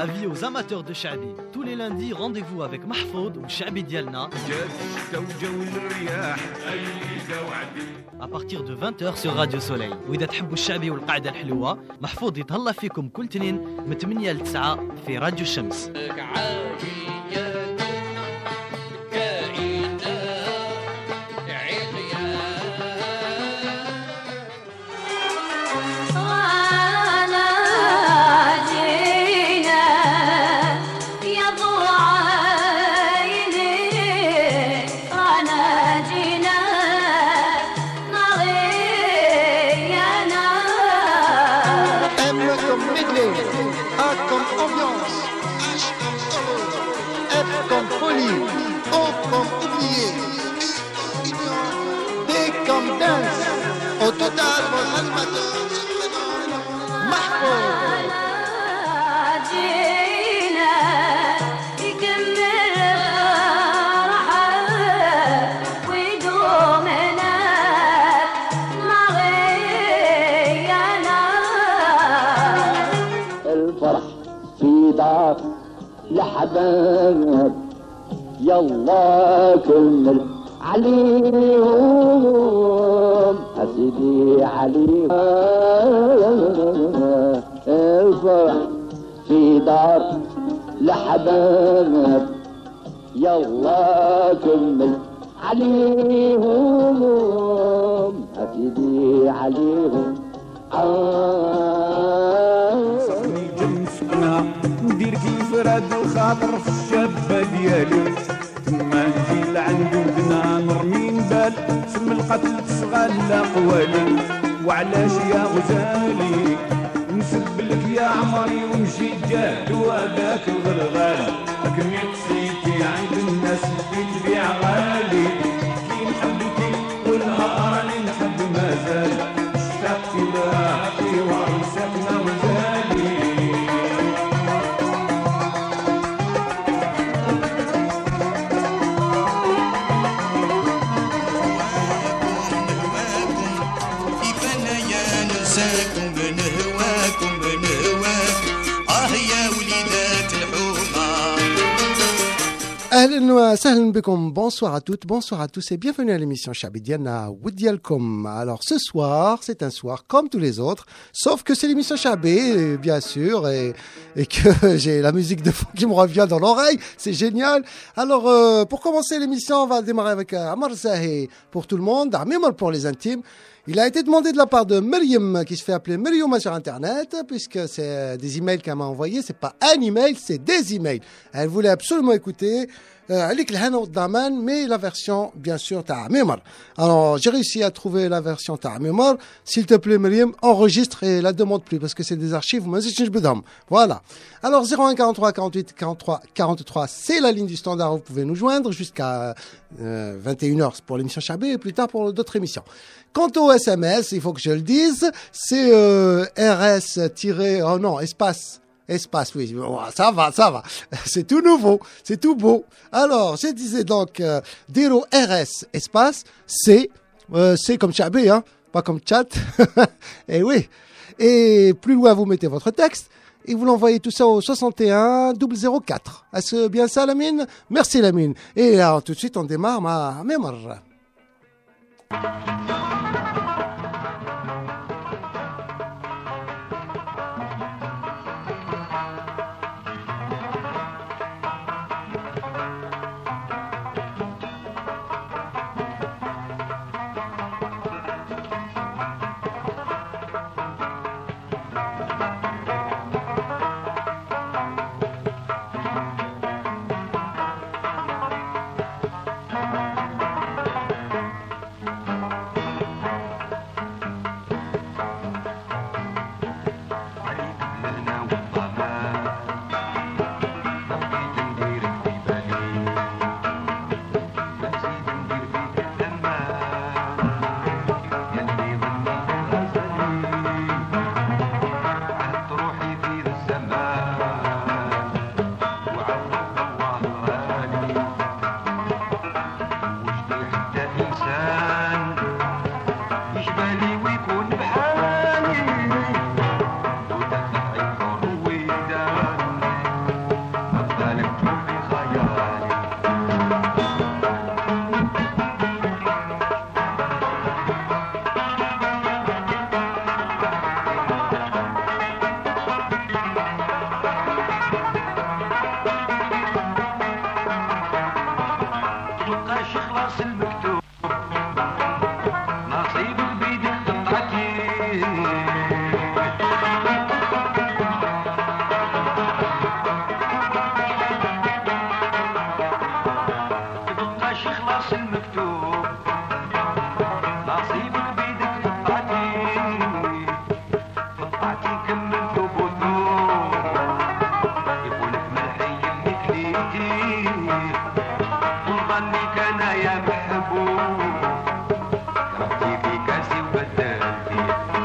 Avis aux amateurs de Chabi. Tous les lundis, rendez-vous avec Mahfoud ou Chabi Dialna. À partir de 20h sur Radio Soleil. وإذا تحبوا الشعبي والقاعدة الحلوة محفوظ يتهلا فيكم كل تنين من 8 ل 9 في راديو الشمس. لحباب يلا كمل عليهم أسيدي عليهم الفرح في دار لحباب يلا كمل عليهم أسيدي عليهم صفني جنسنا ندير كيف راد الخاطر في الشابة ديالي تما نجي لعند ودنا نرمي نبال سم القتل تشغل قوالي وعلاش يا غزالي نسب لك يا عمري ونمشي جاد وهذاك الغرغال لكن يقصيتي عند الناس تبيع غالي كي نحبتي والنهار اللي نحب مازال اشتقت لها في ورثتنا مازالي Bonsoir à toutes, bonsoir à tous et bienvenue à l'émission Chabi Dialna Woudialkom. Alors ce soir, c'est un soir comme tous les autres, sauf que c'est l'émission Chabi, bien sûr, et que j'ai la musique de fond qui me revient dans l'oreille, c'est génial. Alors pour commencer l'émission, on va démarrer avec Amar Zahi pour tout le monde, Amimar pour les intimes. Il a été demandé de la part de Myriam, qui se fait appeler Myriam sur Internet, puisque c'est des emails qu'elle m'a envoyés. C'est pas un email, c'est des emails. Elle voulait absolument écouter mais la version, bien sûr, ta Mimar. Alors, j'ai réussi à trouver la version ta Mimar. S'il te plaît, Myriam, enregistre et la demande plus, parce que c'est des archives. Voilà. Alors, 01 43 48 43 43, c'est la ligne du standard. Vous pouvez nous joindre jusqu'à 21h pour l'émission Chabé et plus tard pour d'autres émissions. Quant au SMS, il faut que je le dise, c'est espace, oui, ça va, c'est tout nouveau, c'est tout beau. Alors, je disais donc, Dero RS, espace, c'est comme Chabé, hein, pas comme chat, et oui. Et plus loin, vous mettez votre texte, et vous l'envoyez tout ça au 61 004. Est-ce bien ça, Lamine? Merci, Lamine. Et alors, tout de suite, on démarre ma mémoire. المكتوب نصيبك بيدك فقعتي كملت بوثوب يقولك ملحي اللي كليتي ونظنك انا يا محبوب ربتي في كاسي وبدلتي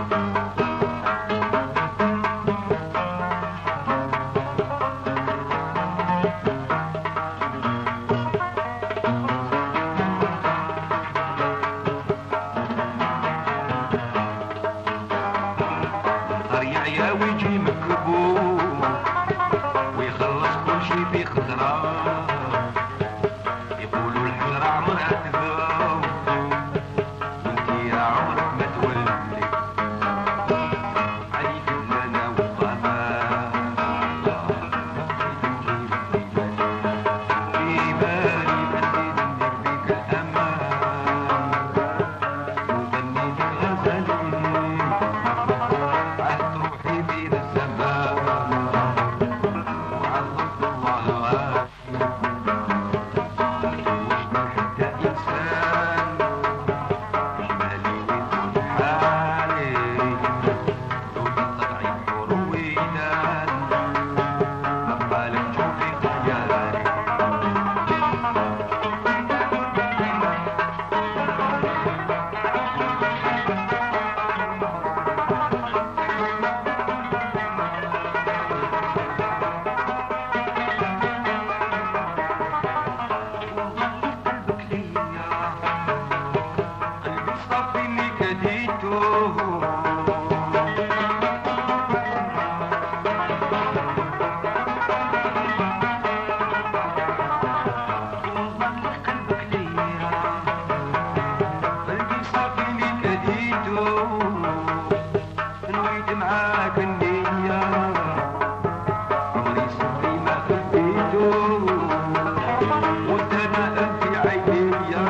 يا وجهي مكبوب ويخلص كل شي في خضرة يقولوا الحجرة عمرها تذوب وانتي يا عمرك ما تولي عليك انا وبابا في بالي بديت ندير بيك الامان وغنيت غزالي روحي بين السماء وعظمت الله وشنو حتى إنسان جمالي ويكون حالي لولا طلعي رويدان مبالك تشوفي خيالي نويت معاك النية عمري صبري ما خبيتو والدماء في عينيا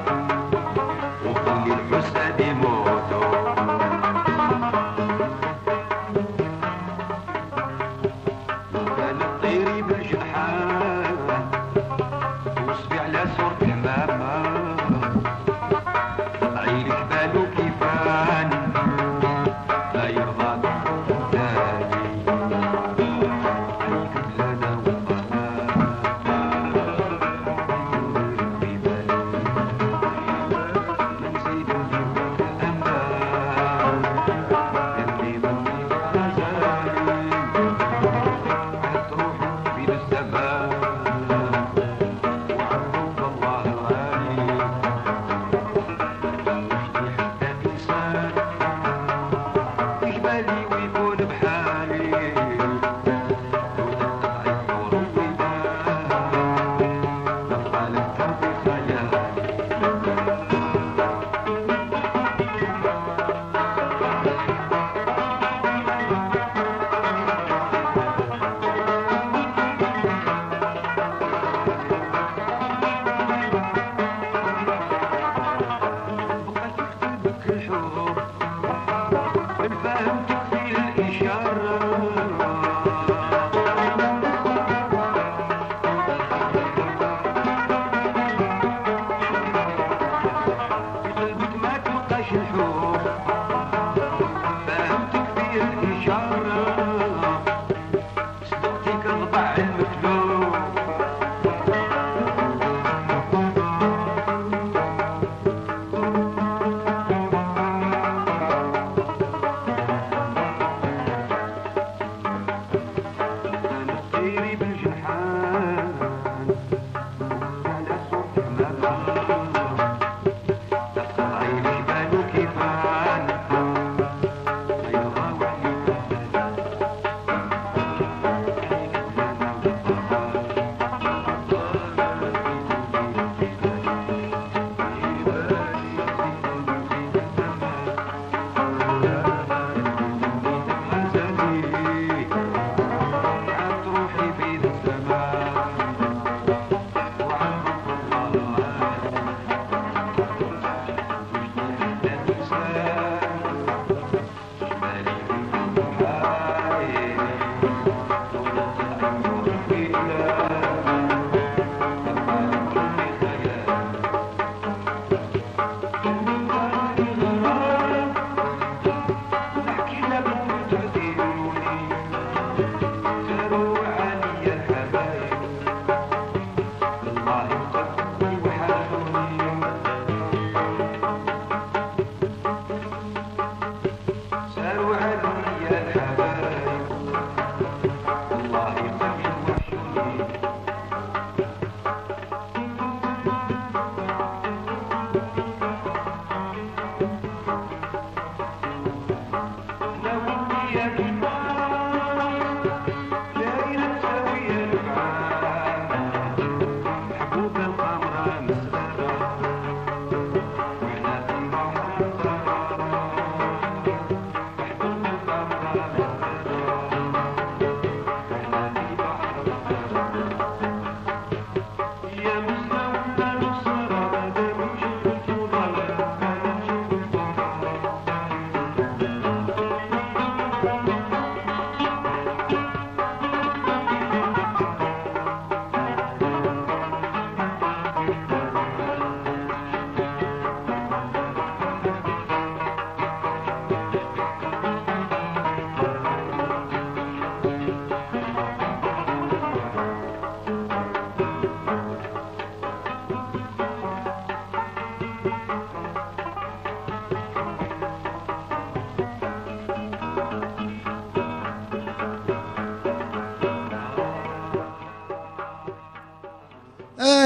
وكل الحساد يموتو وكان الطير بالجنحان توصبي على صورة ماما عيلك بالو كيفان لا يرضى تاني عليك لنا وطنا في بالي نزيد ندير امان اللي بني غزالي عاد روحي بين الزمان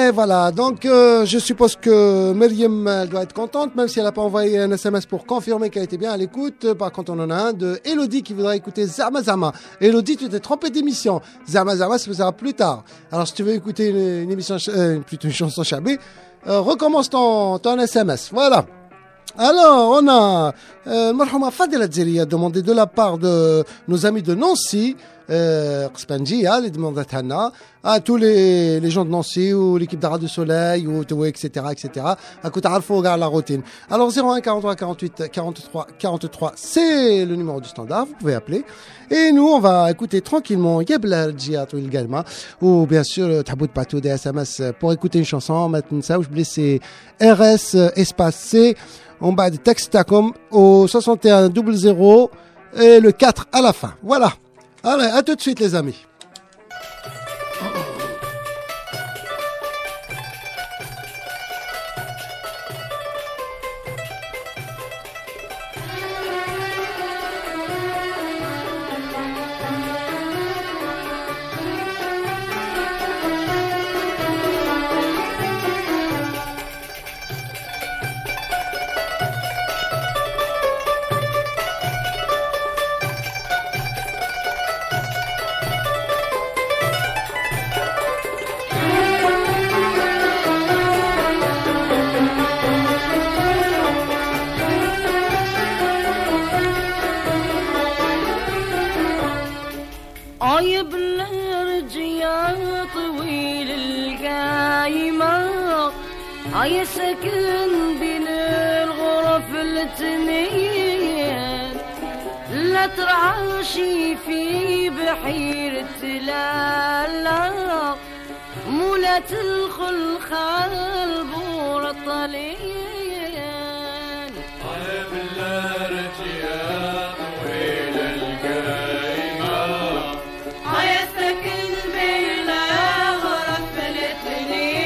Et voilà, donc je suppose que Myriam doit être contente, même si elle n'a pas envoyé un SMS pour confirmer qu'elle était bien à l'écoute. Par contre, on en a un de Elodie qui voudrait écouter Zama Zama. Elodie, tu t'es trompée d'émission. Zama Zama, ça sera plus tard. Alors, si tu veux écouter une émission, plutôt une chanson chabée, recommence ton SMS. Voilà. Alors, on a Marhouma Fadela Dzeri a demandé de la part de nos amis de Nancy, Qspanjia, les demandes à tous les gens de Nancy ou l'équipe d'Ara du Soleil ou etc. À côté de la routine. Alors 01 43 48 43 43, c'est le numéro du standard, vous pouvez appeler. Et nous, on va écouter tranquillement Yebla Djiat ou Ilgalma, ou bien sûr Tabout Patou des SMS pour écouter une chanson. Maintenant, ça, je blesse c'est RS espace C. On bat des textes au 61 00 et le 4 à la fin. Voilà. Allez, à tout de suite les amis. هاي سكن بين الغرف التنين لا ترعاشي في بحيرة لالا مولا تدخل خال بور الطليان هاي بالله يا طويل القايمة هاي سكن بين الغرف التنين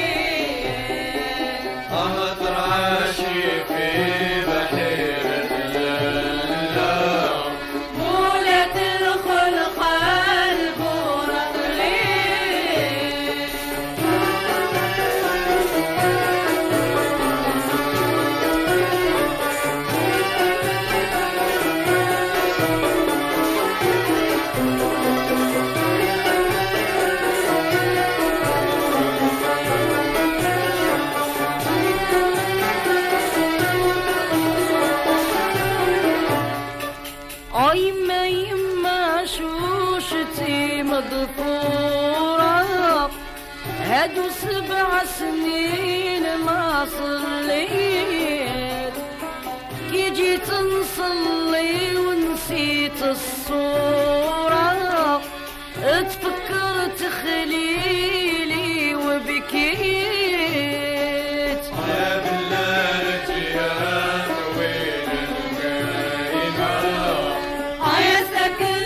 مضفورة هادو 7 سنين ما صليت كي جيت نصلي ونسيت الصورة تفكرت خليلي وبكيت يا بالله يا طويل القايمة هاي سكن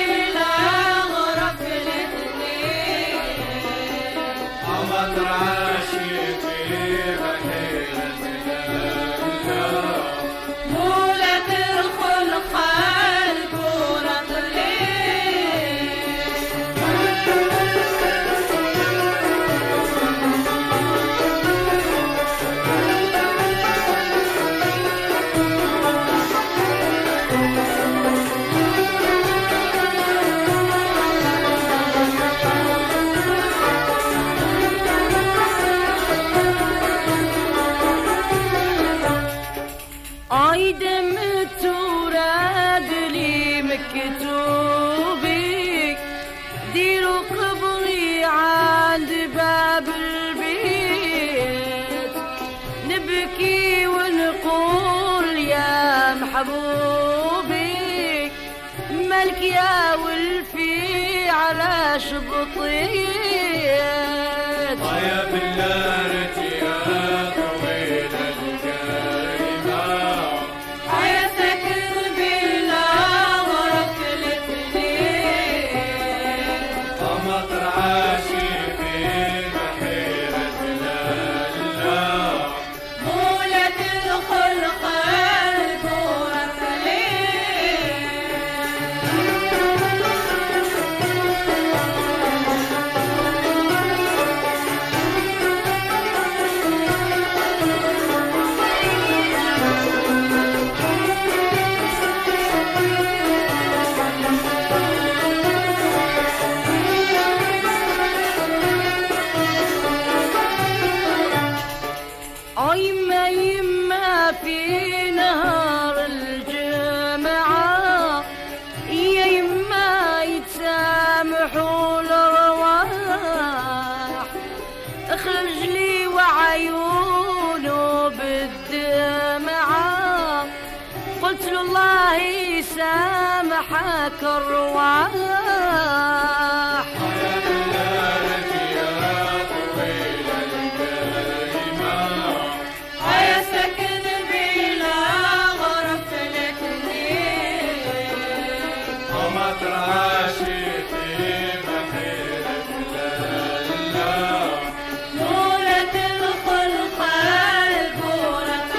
مكتوبي ديروا قبري عند باب البيت نبكي ونقول يا محبوبي مالك يا ولفي على شبطيت يا بالله يا طويل القايمة هاي سكن سامحك الرواح يا سكن بلا غرف الاثنين وما ترعاشي في بحيرة لالا نورة الخلق البورة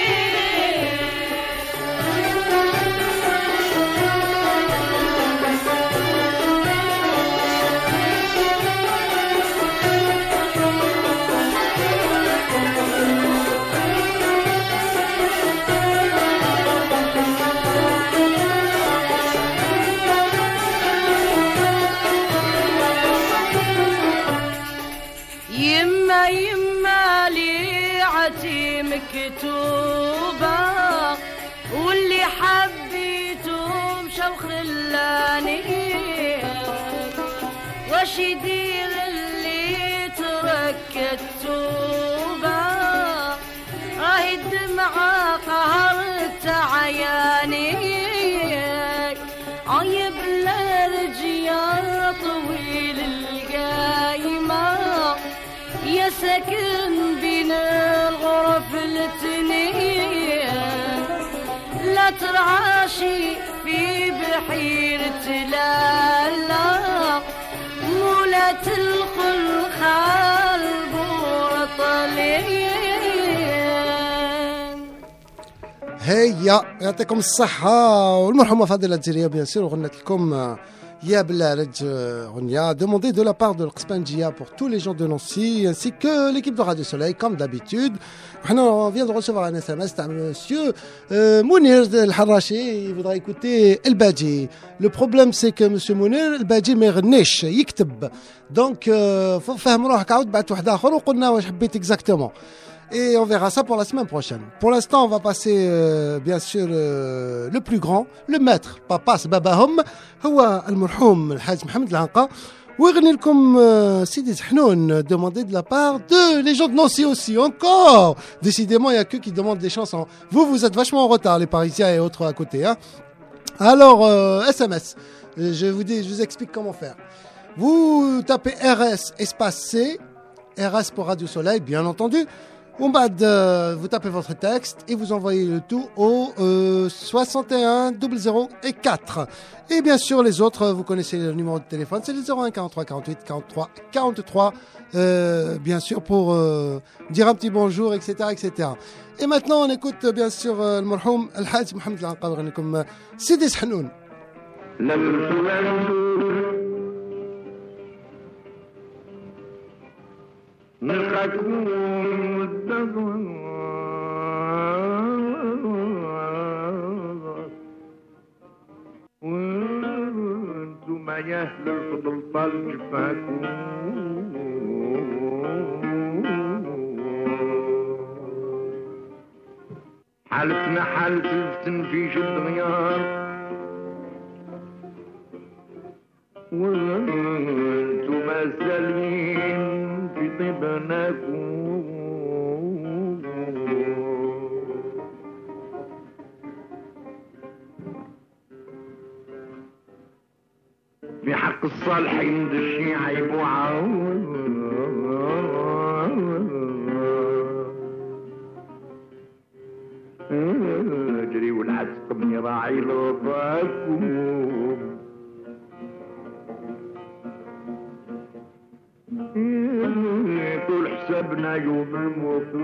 يما يما ليعتي مكتوبة واللي حبيته مشى وخلاني واش يدير اللي ترك التوبة راهي الدمعة قهرت عياني عيب الرجيا طويل القايمة يا ساكن بين الغرف الاثنين لا ترعاشي في بحيرة لالا مولات الخلخال بورطلين. هيا يعطيكم الصحة والمرحومة فاضلة الجزائرية بيان سور غنت لكم يا بلارج غنيا demandé de la part de l'Oxpangia pour tous les gens de Nancy ainsi que l'équipe de Radio Soleil comme d'habitude. On vient de recevoir un SMS d'un monsieur Mounir El-Harachi, il voudrait écouter El Badji. Le problème c'est que monsieur Mounir El Badji ما يغنيش يكتب donc فهم روحك عاود بعت واحد اخر وقلنا واش حبيت exactement. Et on verra ça pour la semaine prochaine. Pour l'instant, on va passer bien sûr le plus grand, le maître, papa سبابهم هو المرحوم الحاج محمد العنقا ويغني لكم سيدي حنون demandé de la part de les gens de Nancy aussi encore. Décidément, il y a que qui demandent des chansons. Vous êtes vachement en retard les Parisiens et autres à côté hein. Alors SMS. Je vous explique comment faire. Vous tapez RS espace C, RS pour Radio Soleil bien entendu. Vous tapez votre texte et vous envoyez le tout au 61 004. Et bien sûr, les autres, vous connaissez le numéro de téléphone, c'est le 01 43 48 43 43. Bien sûr, pour dire un petit bonjour, etc., etc. Et maintenant, on écoute bien sûr le marhoum Al-Hajj Mohamed Al-Anqa comme Sidi Hanoun. نلقاكم وانتم يا اهل الفضل طال جفاكم حالتنا حالة التنفيش الدميار وانتم سالمين في طيبناكم في حق الصالحين دشي عيب وعون اجري والعسق من راعي لطاكم طول حسابنا يوم الموت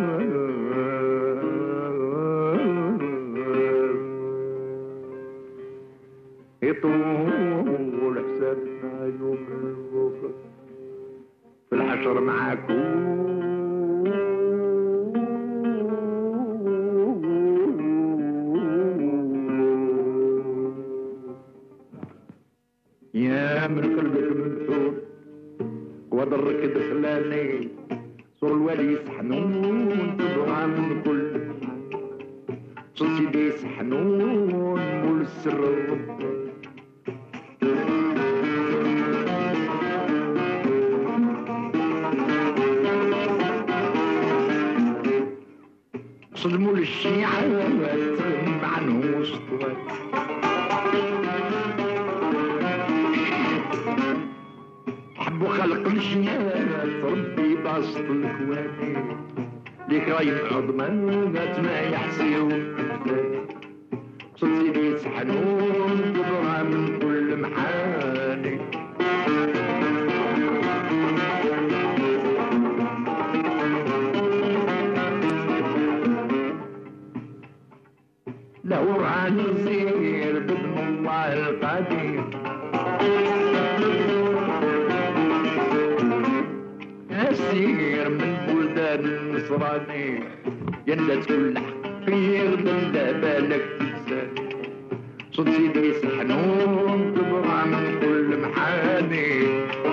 يطول حسابنا يوم الموت في الحشر معاكم يا من قلبك منثور وضرك دخلاني صور الوالي يسحنون تبغى من كل صور سيدي يسحنون مول السر الرب صدموا للشيعة عنهم وسطوات الخلق الشيات ربي باسط الكواني ليك راي عظمات ما يحسيو صوت سيدي سحنون كبرى من كل محاني لو عن يصير بإذن الله القدير أسير من بلدان النصراني يندس كل حقير من بالك تنساني صوت سيدي سحنون تبرع من كل محاني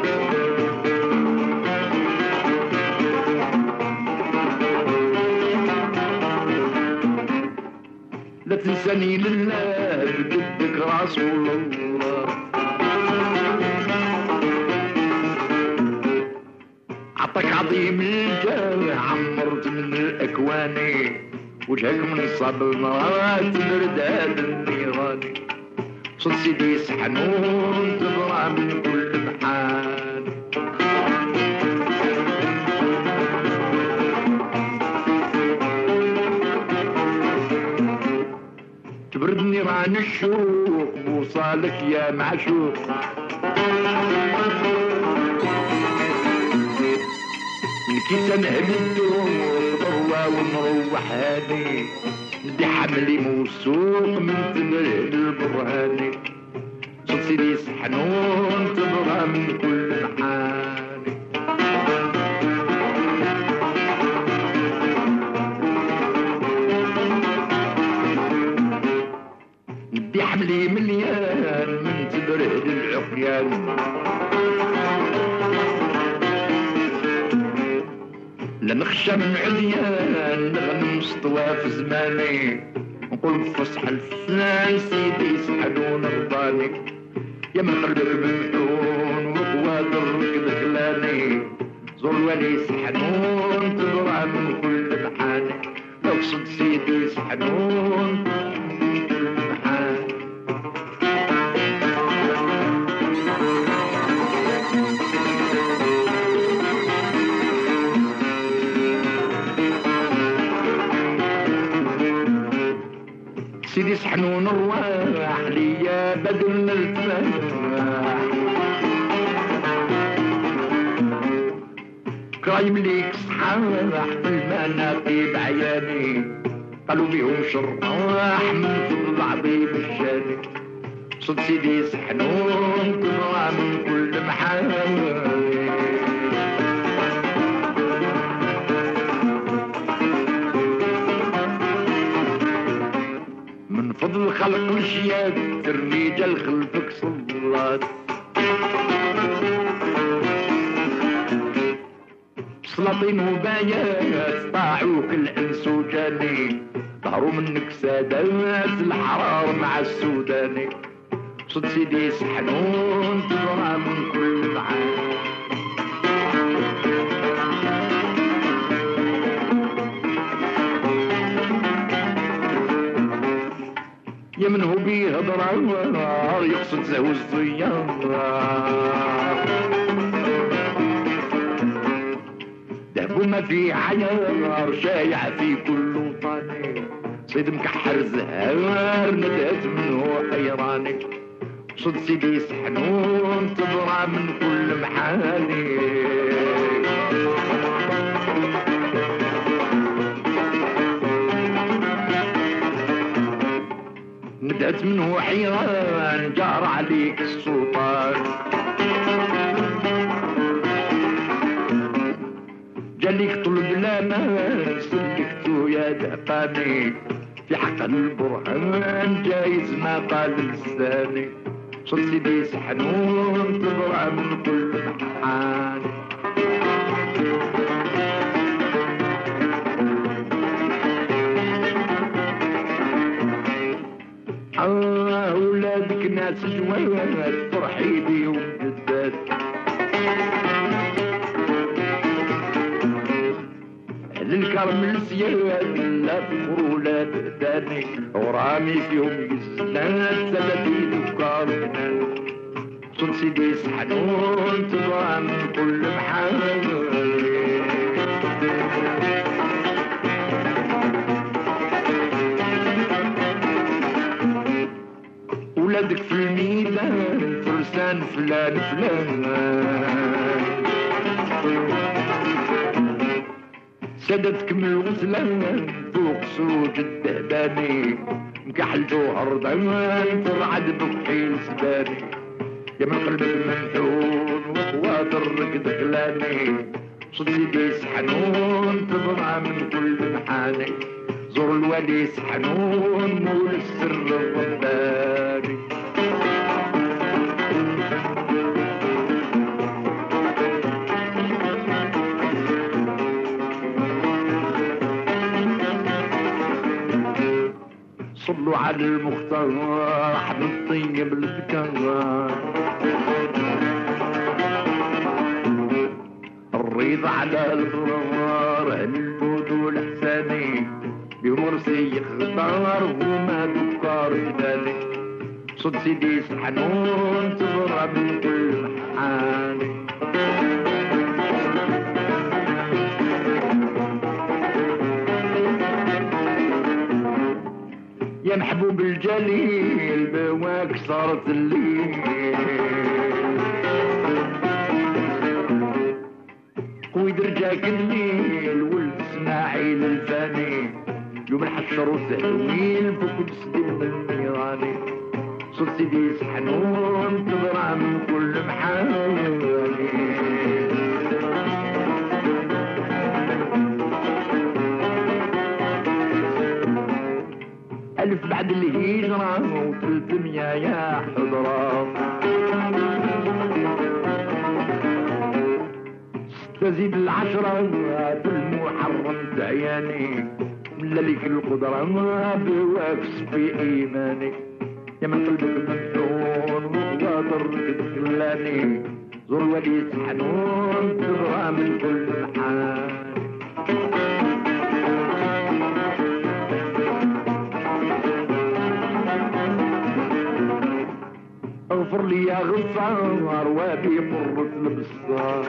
لا تنساني لله بجدك رسول الله عطاك عظيم الجاه عمرت من الأكواني وجهك من الصبر مرات برداد النيراني صوت سيدي سحنون تبرع من كل محان تبرد نيران الشوق وصالك يا معشوق كي تنهب الدور ضروة ونروح هادي ندي حملي موسوق من تبرد البرهاني صوت سيدي سحنون تبغى من كل محاني ندي حملي مليان من تبرد العقيان لا نخشى من عديان نغنم سطوى في زماني نقول بفصح الفنان سيدي سحنون رضاني يا من قلبك مفتون وقوادرك دخلاني زور الولي سحنون تبرع من كل محاني لو صد سيدي سحنون من كل محاني سيدي سحنون الرواح ليا بدل الفلاح كرايم ليك صحاح في المناقب عياني قالوا بيهم شرطاح من فضل عظيم الشاني صد سيدي سحنون تبغى من كل محاني من فضل خلق الشياد الرجال خلفك صلات سلاطين وبايات طاعوك الانس وجاني ظهروا منك سادات الحرار مع السوداني صد سيدي سحنون تبغى من كل معاني يا من هو بيه ضرار يقصد زهو الزيار دهبو ما في عيار شايع في كل وطني صيد مكحر زهار ندهت منه حيراني صد سيدي سحنون تبرع من كل محاني ندهت منه حيران جار عليك السلطان جاليك طلب لا ما سلكتو يا دهقاني في حق البرهان جايز ما قال لساني صد سيدي سحنون تبرع من كل محان أولادك ناس جواد فرحي بيهم جداد أهل الكرم السياد لا تفروا لا تهداني ورامي فيهم يزنان 30 وكار صوت سيدي سحنون تبغى من كل محل. ولادك في الميدان فرسان فلان فلان، سادتك من الغسلان فوق سوج الدهباني، مكحل جوهر ضمان ترعد بكحيل سباني، يا من قلبك ممحون وخواطرك دخلاني، صوت سيدي سحنون تبغى من كل محاني، زور الوالي سحنون مول السر الرباني. صلوا على المختار حبيب طيب الذكر، الريض على الغرار الموت والحساني، بمرسي يختار وما دكار جبالي، صد سيدي سحنون تبرع من كل محاني. يا محبوب الجليل بواك صارت الليل، ويدرجاك الليل ولد اسماعيل الفاني، يوم الحشر والتهويل بكل سديم النيراني، صوت سيدي سحنون تضرع من كل محاني. ألف بعد الهجرة و300 يا حضرة، 6 زيد العشرة بالمحرم تعياني، ملاليك القدرة بواكس في إيماني، يا من قلبك ممحون وخواطرك دخلاني، زور ولي سحنون تبغى من كل محاني. اغفر لي يا غفار وابي مرة البصار،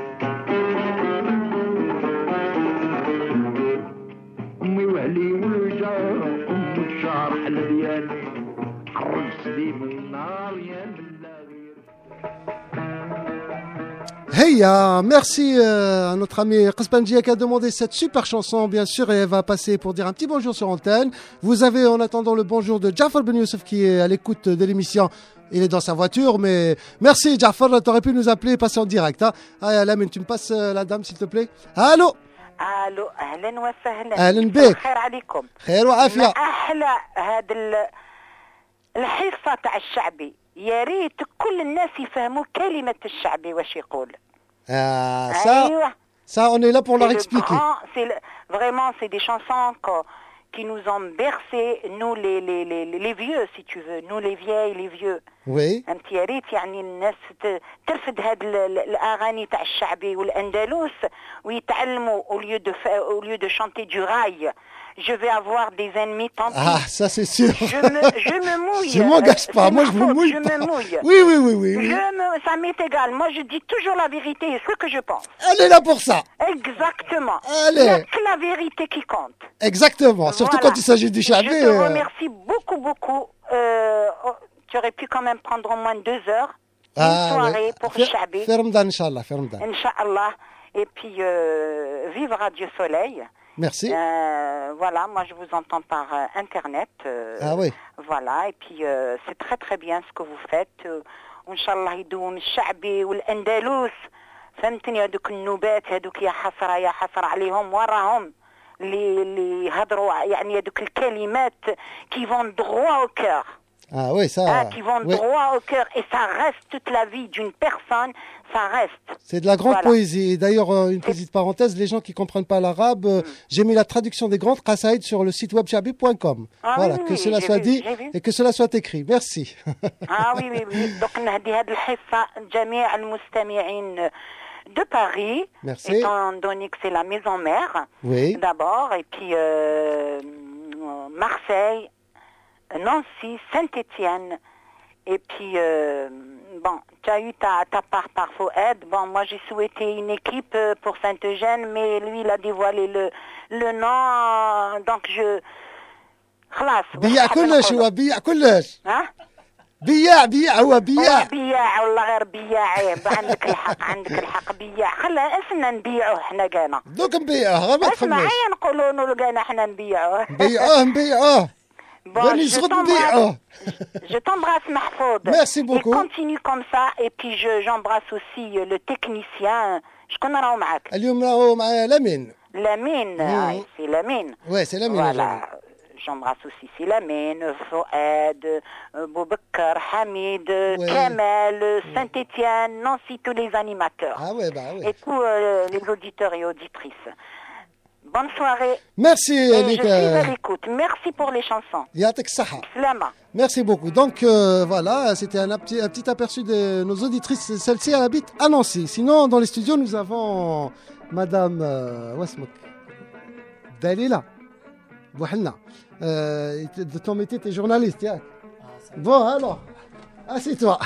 امي واهلي والجار امي الشارح لدياني، حرج سليم النار يا بالله. Heya, merci à notre ami Qasbanjia qui a demandé cette super chanson, bien sûr, et elle va passer pour dire un petit bonjour sur antenne. Vous avez en attendant le bonjour de Jafar Ben Youssef qui est à l'écoute de l'émission. Il est dans sa voiture, mais merci Jafar, t'aurais pu nous appeler et passer en direct. Hein. Ah, Alamine, tu me passes la dame s'il te plaît. Allô. الو اهلا وسهلا. اهلا بك. خير عليكم. خير وعافيه. احلى هذا الحصه تاع الشعبي، يا ريت كل الناس يفهموا كلمه الشعبي واش يقول. Ça on est là pour leur expliquer. Vraiment c'est des chansons qui nous ont bercé, nous les vieux si tu veux, nous les vieilles, les vieux. Oui. انت يا ريت يعني الناس ترفد هاد الاغاني تاع الشعبي والاندلس ويتعلموا au lieu de chanter du rail. Je vais avoir des ennemis, tant pis. Ah, ça c'est sûr. Je me mouille. Je m'engage pas, moi je me mouille je pas. Me mouille. Oui. Ça m'est égal. Moi je dis toujours la vérité et ce que je pense. Elle est là pour ça. Exactement. Allez. Il n'y a que la vérité qui compte. Exactement. Surtout quand il s'agit du Chabi. Je te remercie beaucoup. Tu aurais pu quand même prendre au moins 2 heures. Une soirée pour Chabi. Fermdan, Inch'Allah. Fermdan. Inch'Allah. Et puis, vive Radio Soleil. Merci. Voilà, moi je vous entends par Internet. Ah oui. Voilà, et puis c'est très très bien ce que vous faites. Inch'Allah يدوم الشعبي والأندلس. فهمتني هذوك النوبات هذوك يا حسرة عليهم وراهم اللي هضروا يعني هذوك الكلمات qui vont droit au cœur. Ah oui, ça. Qui vont droit au cœur et ça reste toute la vie d'une personne, ça reste. C'est de la grande poésie. Et d'ailleurs, une petite parenthèse, les gens qui comprennent pas l'arabe, j'ai mis la traduction des grandes qasaïd sur le site webchabi.com. Voilà, que cela soit dit et que cela soit écrit. Merci. Oui. Donc, نهدي هذه الحصة جميع المستمعين de Paris. Merci. Étant donné que c'est la maison mère. Oui. D'abord, et puis Marseille, Nancy, Saint-Étienne, et puis Bon, tu as eu ta part par Fouad. Bon, moi j'ai souhaité une équipe pour Saint-Eugène, mais lui il a dévoilé le nom, donc je... خلاص. بيع كلش هو بيع كلش. ها؟ بيع هو بيع. بياع والله غير بياع عيب. عندك الحق بياع. خلا اسمنا نبيعوه احنا كانا. دوك نبيعوه غير ما تفهمش. اسمع عيا نقولوا له كانا احنا نبيعوه. نبيعوه. غادي نزغد نبيعوه. Je t'embrasse Mahfoud. Merci beaucoup. Et continue comme ça et puis j'embrasse aussi le technicien. شكون راهو معاك؟ اليوم راهو مع لامين. Lamine, c'est Lamine. Ouais, c'est Lamine. Voilà. J'embrasse aussi c'est Lamine, Fouad, Boubekar, Hamid, Kamel, Saint-Étienne, Nancy, tous les animateurs. Ah ouais, bah ouais. Et tous les auditeurs et auditrices. Bonne soirée. Merci, Je suis à l'écoute. Merci pour les chansons. Yatek Saha. Slama. Merci beaucoup. Donc voilà, c'était un petit aperçu de nos auditrices. Celle-ci elle habite à Nancy. Sinon, dans les studios, nous avons Madame Wasmouk Dalila Bouhelna. De ton métier, tu es journaliste. Yeah. Bon, alors, assieds-toi.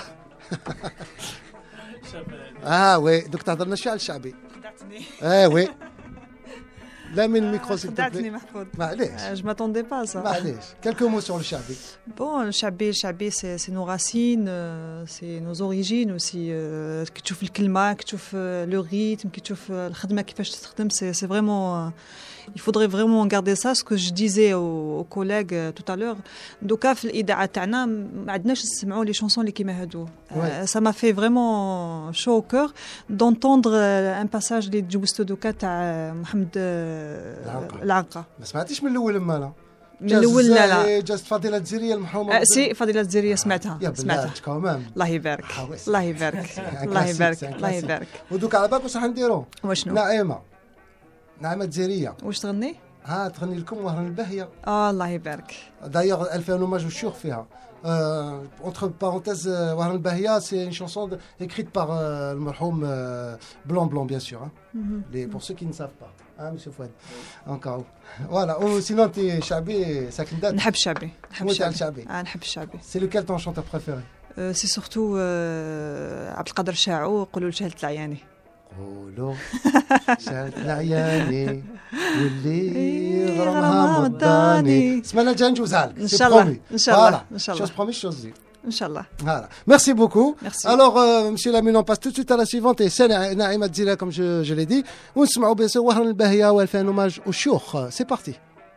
Ah oui, donc tu as donné le Chabi. Eh oui. Là, mais le micro, s'il te plaît. Je ne m'attendais pas à ça. Quelques mots sur le Chabi. Bon, le Chabi, c'est nos racines, c'est nos origines aussi. Que tu fais le climat, que tu fais le rythme, que tu fais le khadma, c'est vraiment... Il faudrait vraiment garder ça, ce que je disais aux collègues tout à l'heure. Donc, في الإذاعة تاعنا ما عندناش نسمعوا les chansons اللي كيما هادو. Ça m'a fait vraiment chaud au cœur d'entendre un passage اللي جوزته دوكا تاع محمد العنقة. ما سمعتيش من الأول مالا؟ من الأول لا. جازت فضيلة الجزيرية المحرومة. سي فضيلة الجزيرية سمعتها. سمعتها. الله يبارك. الله يبارك. الله يبارك. الله يبارك. ودوك على بالك واش راح نديرو؟ واشنو؟ نعمة الجزيرية. واش تغني؟ تغني لكم وهران الباهية. الله يبارك. D'ailleurs, elle fait un hommage au Chiour فيها. Entre parenthèses, وهران الباهية, c'est une chanson écrite par le marhoum Blanc, bien sûr. Pour ceux qui ne savent pas. Monsieur Fouad. Encore. Voilà. Ou sinon, tu es Chabi, Sakindat. نحب الشعبي. نحب الشعبي. C'est lequel ton chanteur préféré? C'est surtout عبد القادر شاعو وقولوا شهادة العياني. قولوا شهادة العياني واللي غرامها مضاني. اسمعنا جا نجوزها لك. إن شاء الله. إن شاء الله. إن شاء الله. Chose promise, chose due. Inch'Allah. Voilà. Merci beaucoup. Merci. Alors, monsieur Lamine, on passe tout de suite à la suivante. Et c'est Naïma Dzila, comme je l'ai dit. On se met bien sûr Wahran al-Bahia où elle fait un hommage au Chiour. C'est parti.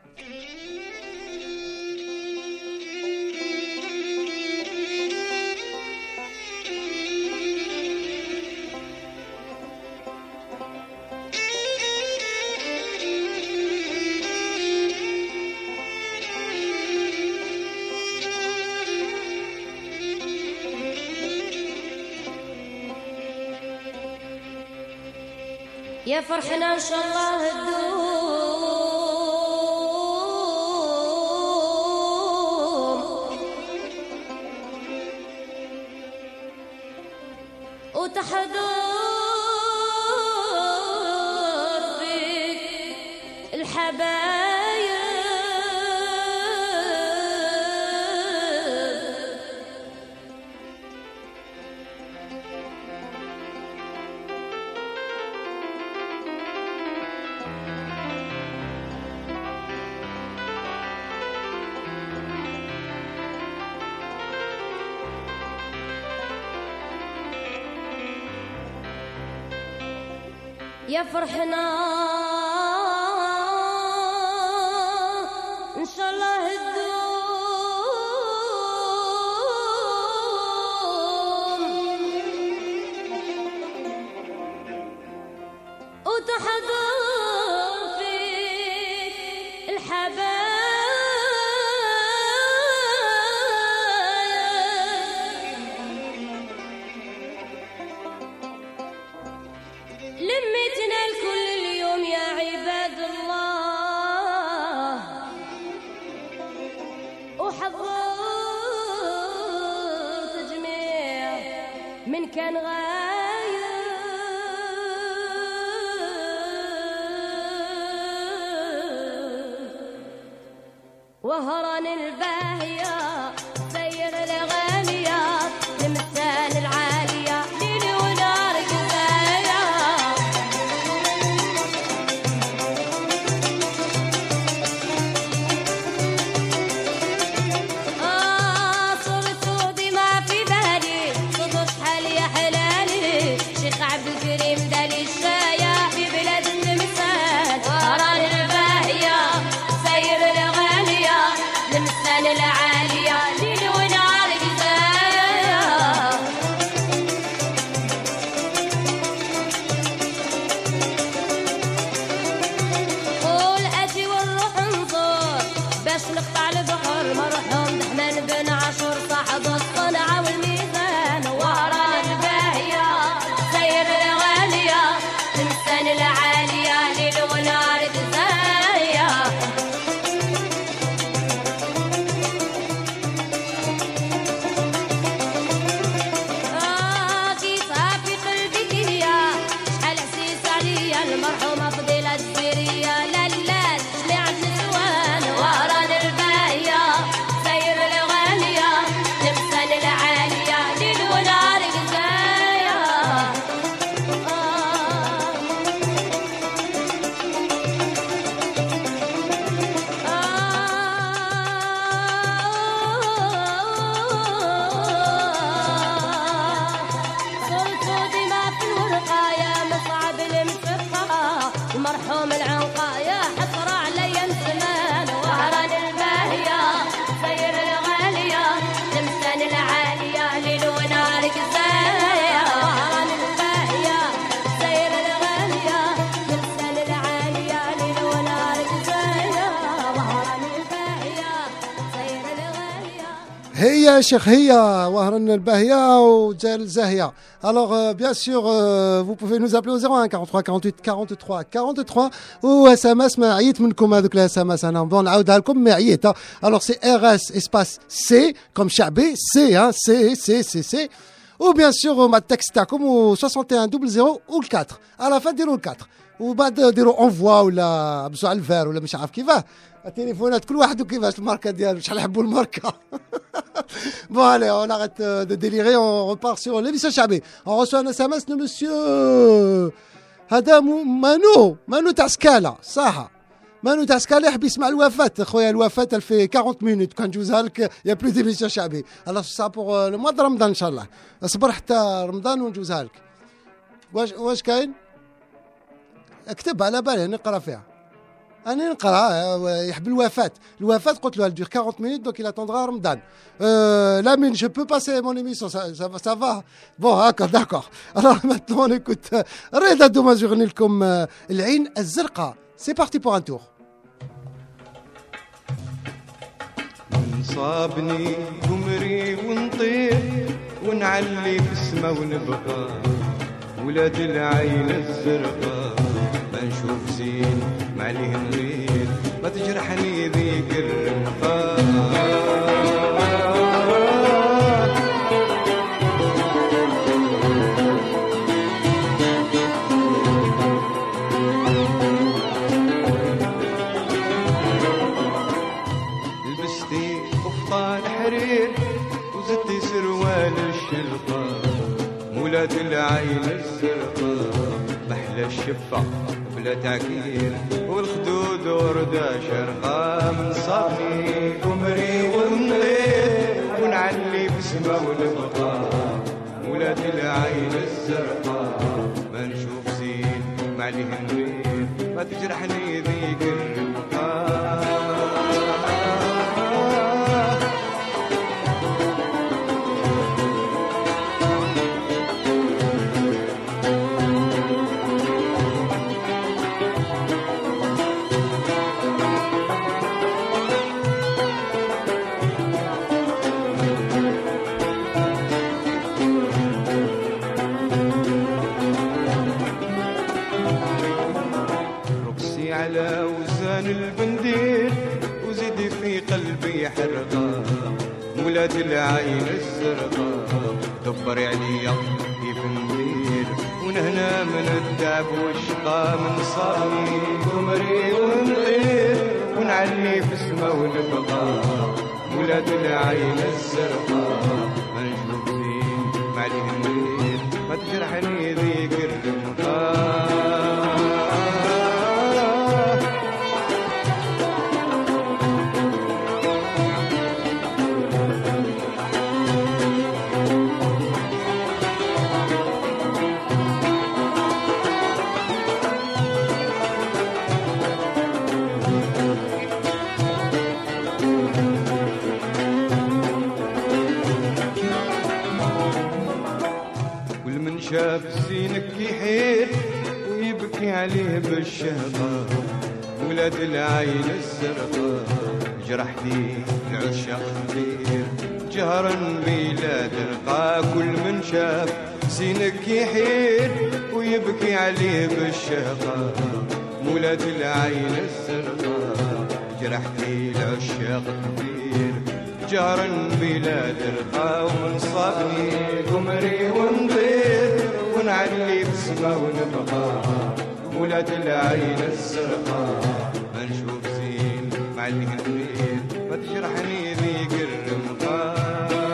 يا فرحنا إن شاء الله تدوم وتحضر فيك الحبايب يا فرحنا إن شاء الله تدوم وتحضر فيك الحبايب لميتنا الكل اليوم يا عباد الله وحضرت جميع من كان غايب وهران الباهية سير الأغانيات لمثال العالم المرحومة فضيلة السيرية للال جميع النسوان وهران الباهية سير الغالية تمثال العالية ليل ونهار غزاية صرت دماء في الورقة يا مصعب المفقة المرحوم العنقة يا حسرة علي زمان وهران الباهية سير الغالية تمثال العالية ليل ونهار غزاية وهران الباهية سير الغالية تمثال العالية ليل ونهار غزاية وهران الباهية سير الغالية. هي يا شيخ هي وهران الباهية وجال زاهية. Alors bien sûr vous pouvez nous appeler au 01 43 48 43 43 ou SMS ما عييت منكم هذوك ال SMS انا نبغى نعاودها لكم ما عييت. Alors c'est RS espace C comme شعبي C hein C C C C ou bien sûr مع التكست تاعكم و 61 00 و 4 على فين ديروا 4 وبعد ديروا اونفوا ولا بسوا على الفار ولا مش عارف كيفاه التليفونات كل واحد وكيفاش الماركه ديالو شحال يحبوا الماركه. Bon allez, on arrête de délirer, on repart sur l'émission Chabé. On reçoit un SMS de monsieur Manu Tascala, صح. Manu Tascala يحب يسمع الوفاة خويا الوفاة في 40 minutes كان جوزها لك يا بلو ديميسيون شعبي. Alors ça pour le mois de Ramadan ان شاء الله. اصبر حتى رمضان ونجوزها لك. واش كاين؟ اكتب على بالي نقرا فيها. أنا نقرأ يحب الوفاة قلت له elle dure 40 minutes donc il attendra Ramadan. Lamine, je peux passer mon émission, ça va. Bon, d'accord. Alors maintenant on écoute Reda Douma يغني لكم العين الزرقاء. C'est parti pour un tour. صابني قمري ونطير ونعلي في السما ونبقى ولاد العين الزرقاء ما نشوف زين ما عليه الليل ما تجرحني ذيك الرمقة لبستي قفطان حرير وزدتي سروال الشرطة مولاد العين الزرقاء محلى الشفة بلا تعكير والخدود وردة شرقة من صافي قمري ونطير ونعلي بسما ونبقى ولاد العين الزرقاء ما نشوف زين ما عليه النير ما تجرحني ذيك الرمقة على وزان البندير وزيدي في قلبي حرقة ولاد العين الزرقاء دبري عليا كيف ندير ونهنا من التعب والشقا من صارني قمري ونطير ونعلي في السما ونبقى ولاد العين الزرقاء ما نشوف زين ما عليه النير ما تجرحني ذيك الرمقة شاف زينك يحير ويبكي عليه بالشهقة ولاد العين الزرقاء جرحتي العشاق كبير جهرا بلا درقا كل من شاف زينك يحير ويبكي عليه بالشهقة ولاد العين الزرقاء جرحتي العشاق كبير جهرا بلا درقا ومن صابني قمري ونطير ونعلي بسما ونبقى ولاد العين الزرقاء ما نشوف زين مع الهنين ما تجرحني ذيك الرمقاء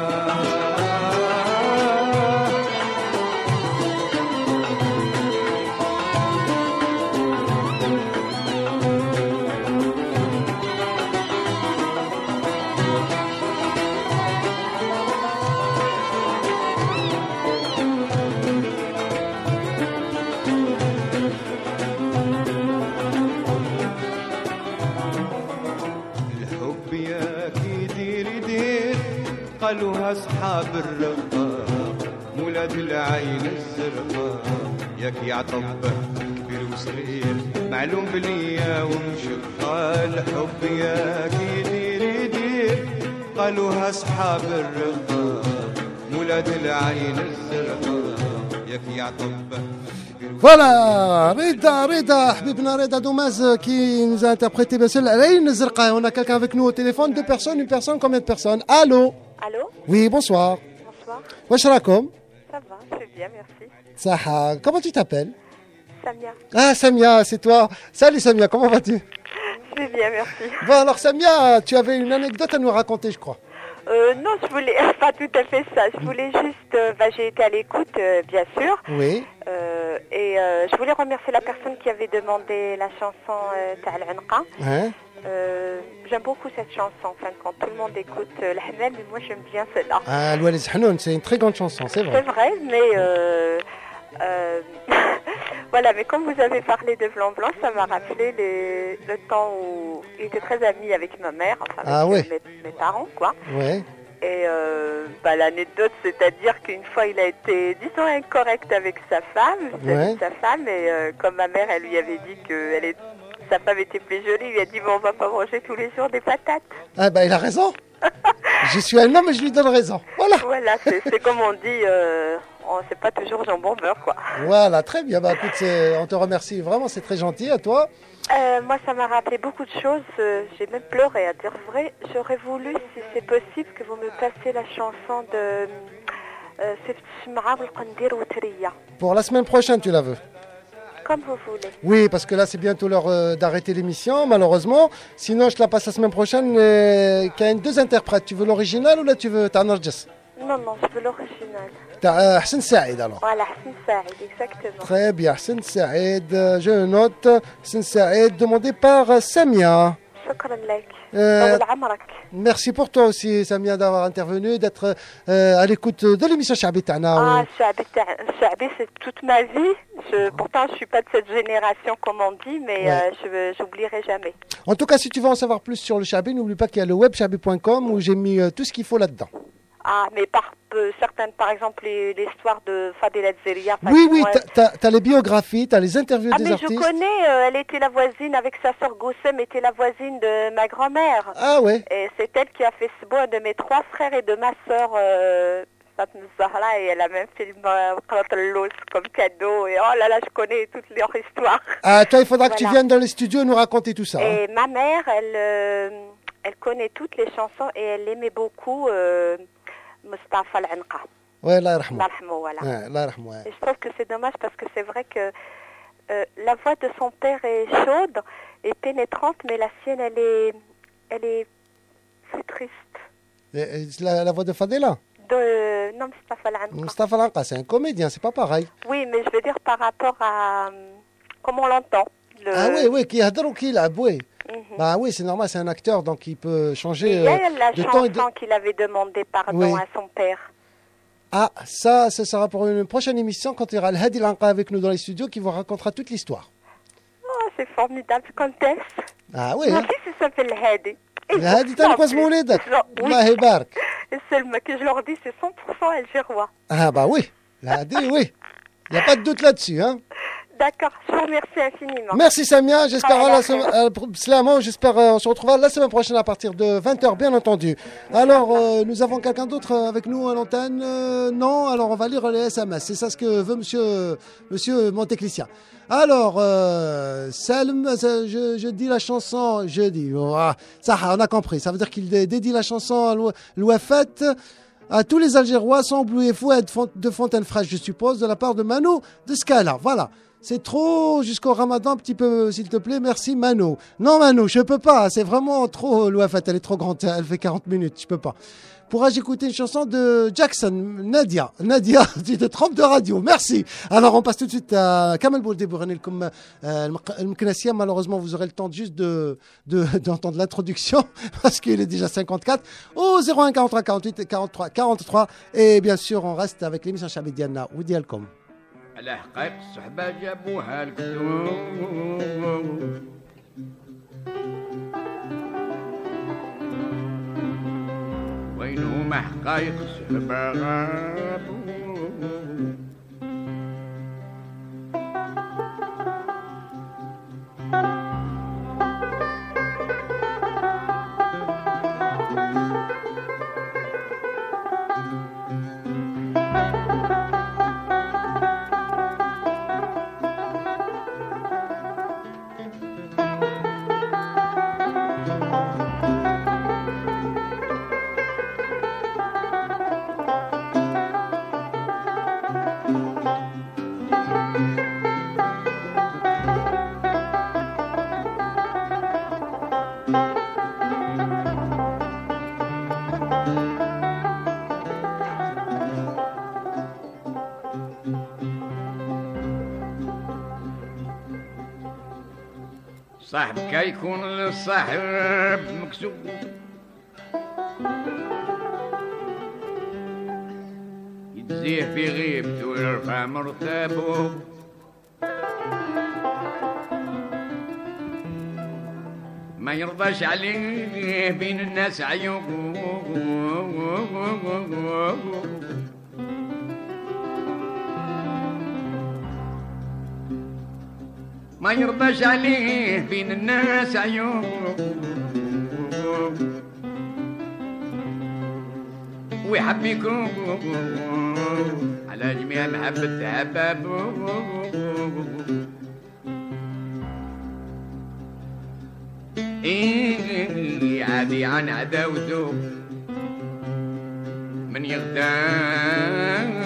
قالوها أصحاب الرقاء مولاد العين الزرقاء ياك يعطب بالوسرير معلوم بليا ومشقا الحب ياك يدير قالوها أصحاب الرقاء مولاد العين الزرقاء ياك يعطب. Voilà, Reda, Habibna Reda Doumaz qui nous a interprété bien sûr la ligne Zerqa. On a quelqu'un avec nous au téléphone, deux personnes, une personne, combien de personnes? Allô? Allô? Oui, bonsoir. Bonsoir. Washrakom? Ça va, je vais bien, merci. Saha, comment tu t'appelles? Samia. Ah, Samia, c'est toi. Salut Samia, comment vas-tu? Je vais bien, merci. Bon, alors Samia, tu avais une anecdote à nous raconter, je crois. Non, je voulais pas tout à fait ça. Je voulais juste, j'ai été à l'écoute, bien sûr. Oui. Et je voulais remercier la personne qui avait demandé la chanson Ta'al Anqa. Hein? J'aime beaucoup cette chanson. Enfin, quand tout le monde écoute l'Ahmed, mais moi j'aime bien celle-là. Ah, Loualis Hanoun, c'est une très grande chanson, c'est vrai. C'est vrai, mais voilà. Mais comme vous avez parlé de Blanc Blanc, ça m'a rappelé le temps où il était très ami avec ma mère, enfin avec mes parents, quoi. Ouais. Et l'anecdote, c'est-à-dire qu'une fois, il a été, disons, incorrect avec sa femme, et comme ma mère, elle lui avait dit que sa femme était plus jolie, il lui a dit, bon, on va pas manger tous les jours des patates. Ah bah il a raison. Je suis un homme et je lui donne raison. Voilà. Voilà, c'est comme on dit, c'est pas toujours jambon beurre, quoi. Voilà, très bien. Bah écoute, on te remercie vraiment, c'est très gentil à toi. Moi, ça m'a rappelé beaucoup de choses. J'ai même pleuré, à dire vrai. J'aurais voulu, si c'est possible, que vous me passiez la chanson de Pour la semaine prochaine, tu la veux? Comme vous voulez. Oui, parce que là, c'est bientôt l'heure d'arrêter l'émission, malheureusement. Sinon, je te la passe la semaine prochaine. Il y a deux interprètes. Tu veux l'original ou là, tu veux Narjis? Non, je veux l'original. Hassan Saïd alors. Voilà, Hassan Saïd, exactement. Très bien, Hassan Saïd, je note. Hassan Saïd, demandé par Samia. Merci pour toi aussi, Samia, d'avoir intervenu, d'être à l'écoute de l'émission Chabi Tana. Chabi, c'est toute ma vie. Pourtant, je ne suis pas de cette génération, comme on dit, mais je n'oublierai jamais. En tout cas, si tu veux en savoir plus sur le Chabi, n'oublie pas qu'il y a le web chabi.com où j'ai mis tout ce qu'il faut là-dedans. Ah, mais certaines, par exemple, l'histoire de Fadela Zeria. Oui, t'as les biographies, t'as les interviews des artistes. Ah, mais je connais, elle était la voisine, avec sa sœur Gossem, était la voisine de ma grand-mère. Ah ouais. Et c'est elle qui a fait ce bois de mes trois frères et de ma sœur, Fatma Zahra, et elle a même fait le comme cadeau. Et oh là là, je connais toute leur histoire. Ah, toi, il faudra que tu viennes dans les studios nous raconter tout ça. Et ma mère, elle connaît toutes les chansons et elle aimait beaucoup... Mustafa Al-Anqa. Ouais, Allah yarhamou. Voilà. Ouais, Allah yarhamou, ouais. Et je trouve que c'est dommage parce que c'est vrai que la voix de son père est chaude et pénétrante, mais la sienne, elle est plus triste. La voix de Fadela? Non, Mustafa Al-Anqa. Mustafa Al-Anqa, c'est un comédien, c'est pas pareil. Oui, mais je veux dire par rapport à comment on l'entend. Ah oui, qui a qui l'a oui. Bah oui, c'est normal, c'est un acteur, donc il peut changer il y a la de chanson temps. qu'il avait demandé pardon à son père. Ah, ça sera pour une prochaine émission quand il y aura le Hadi Lanqa avec nous dans les studios qui vous racontera toute l'histoire. Oh, c'est formidable, contexte. Ah oui. Mon fils s'appelle Hadi. Hadi, t'as quoi ce moulidak? Allah yabarak. Et seulement que je leur dis, c'est 100% algérois. Ah bah oui, Hadi, oui. Il n'y a pas de doute là-dessus, hein. D'accord, je vous remercie infiniment. Merci Samia, j'espère on se retrouvera la semaine prochaine à partir de 20h bien entendu. Alors nous avons quelqu'un d'autre avec nous à l'antenne non, alors on va lire les SMS, c'est ça ce que veut monsieur Monteclicien. Alors Salm, je dis la chanson, ça on a compris, ça veut dire qu'il dédie la chanson à l'Ouafet à tous les Algérois sans oublier Fouad de Fontaine Fraîche, je suppose, de la part de Manu de Scala. Voilà. C'est trop jusqu'au Ramadan, un petit peu, s'il te plaît. Merci, Mano. Non, Mano, je peux pas. C'est vraiment trop. L'ouafat, elle est trop grande. Elle fait 40 minutes. Je peux pas. Pourrais-je écouter une chanson de Jackson? Nadia, tu te trompes de radio. Merci. Alors, on passe tout de suite à Kamel Bouldé pour comme Mknassia. Malheureusement, vous aurez le temps juste d'entendre l'introduction parce qu'il est déjà 54 au 01 43 48 43 43. Et bien sûr, on reste avec l'émission Chabidiana. Woudi Alkom. على حقائق الصحبة جابوها الكتب وينهم حقائق الصحبة غابوا صاحبك يكون الصاحب مكسوب يتزيه في غيبته ويرفع مرتبه ما يرضاش عليه بين الناس عيوب ما يرضاش عليه بين الناس عيوب ويحب يكون على جميع محبة حباب إيه عادي عن عداوته من يغتاب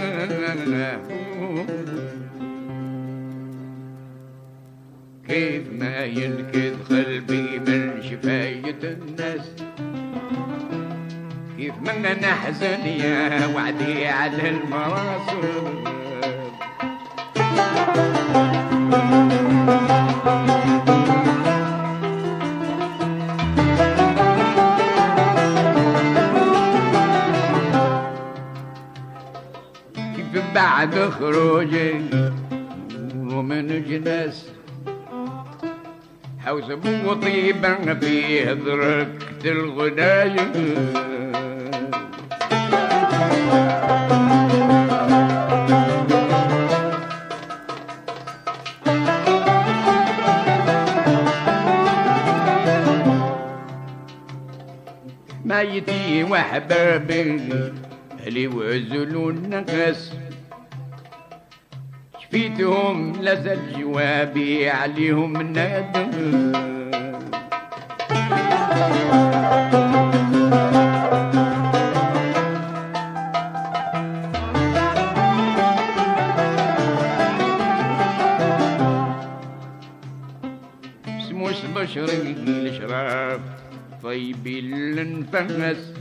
كيف ما ينكد قلبي من شفاية الناس كيف ما نحزن يا وعدي على المراصد كيف بعد خروجي ومن جناس حوس ابو طيبة فيه دركت الغنايم ما يتي وحبابي اللي وزلوا النقص شفيتهم لزل جوابي عليهم ندم سموش بشري الاشراف طيبي للنفس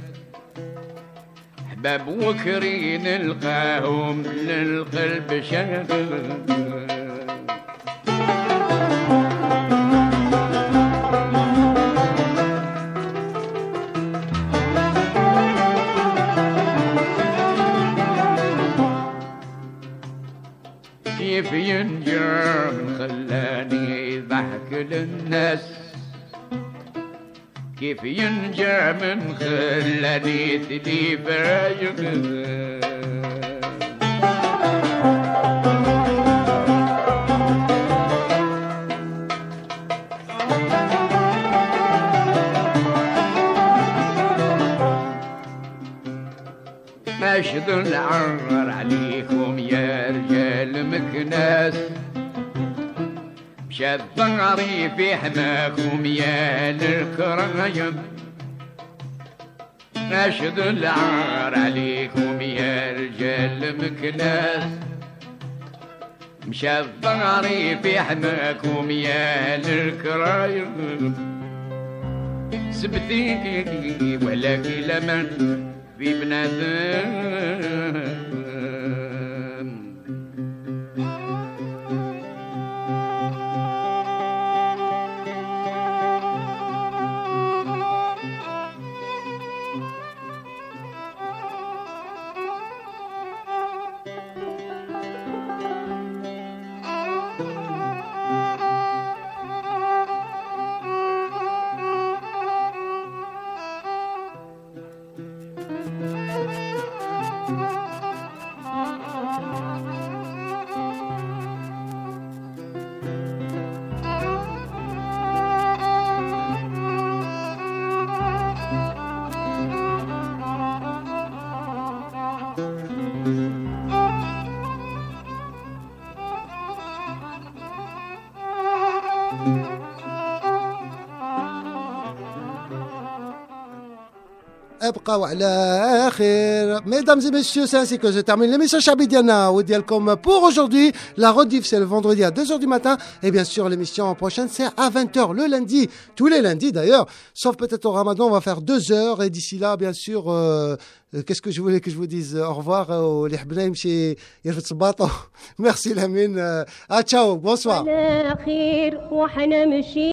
أحباب وكرين نلقاهم للقلب شغل كيف ينجر من خلاني ضحك للناس كيف ينجى من خلاني تليف ماشد العر عليكم يا رجال مكناس مشى الضغري في حماكم يا للكرايم ناشد العار عليكم يا رجال مكناس مشى الضاري في حماكم يا الكرايم سبتي ولكن لمن في بنادم Mesdames et messieurs, c'est ainsi que je termine l'émission Chabi Diana ou Dialcom pour aujourd'hui. La rediff, c'est le vendredi à 2h du matin. Et bien sûr, l'émission prochaine, c'est à 20h le lundi. Tous les lundis d'ailleurs. Sauf peut-être au Ramadan, on va faire 2 heures. Et d'ici là, bien sûr, qu'est-ce que je voulais que je vous dise? Au revoir. Merci Lamine. Ciao, bonsoir.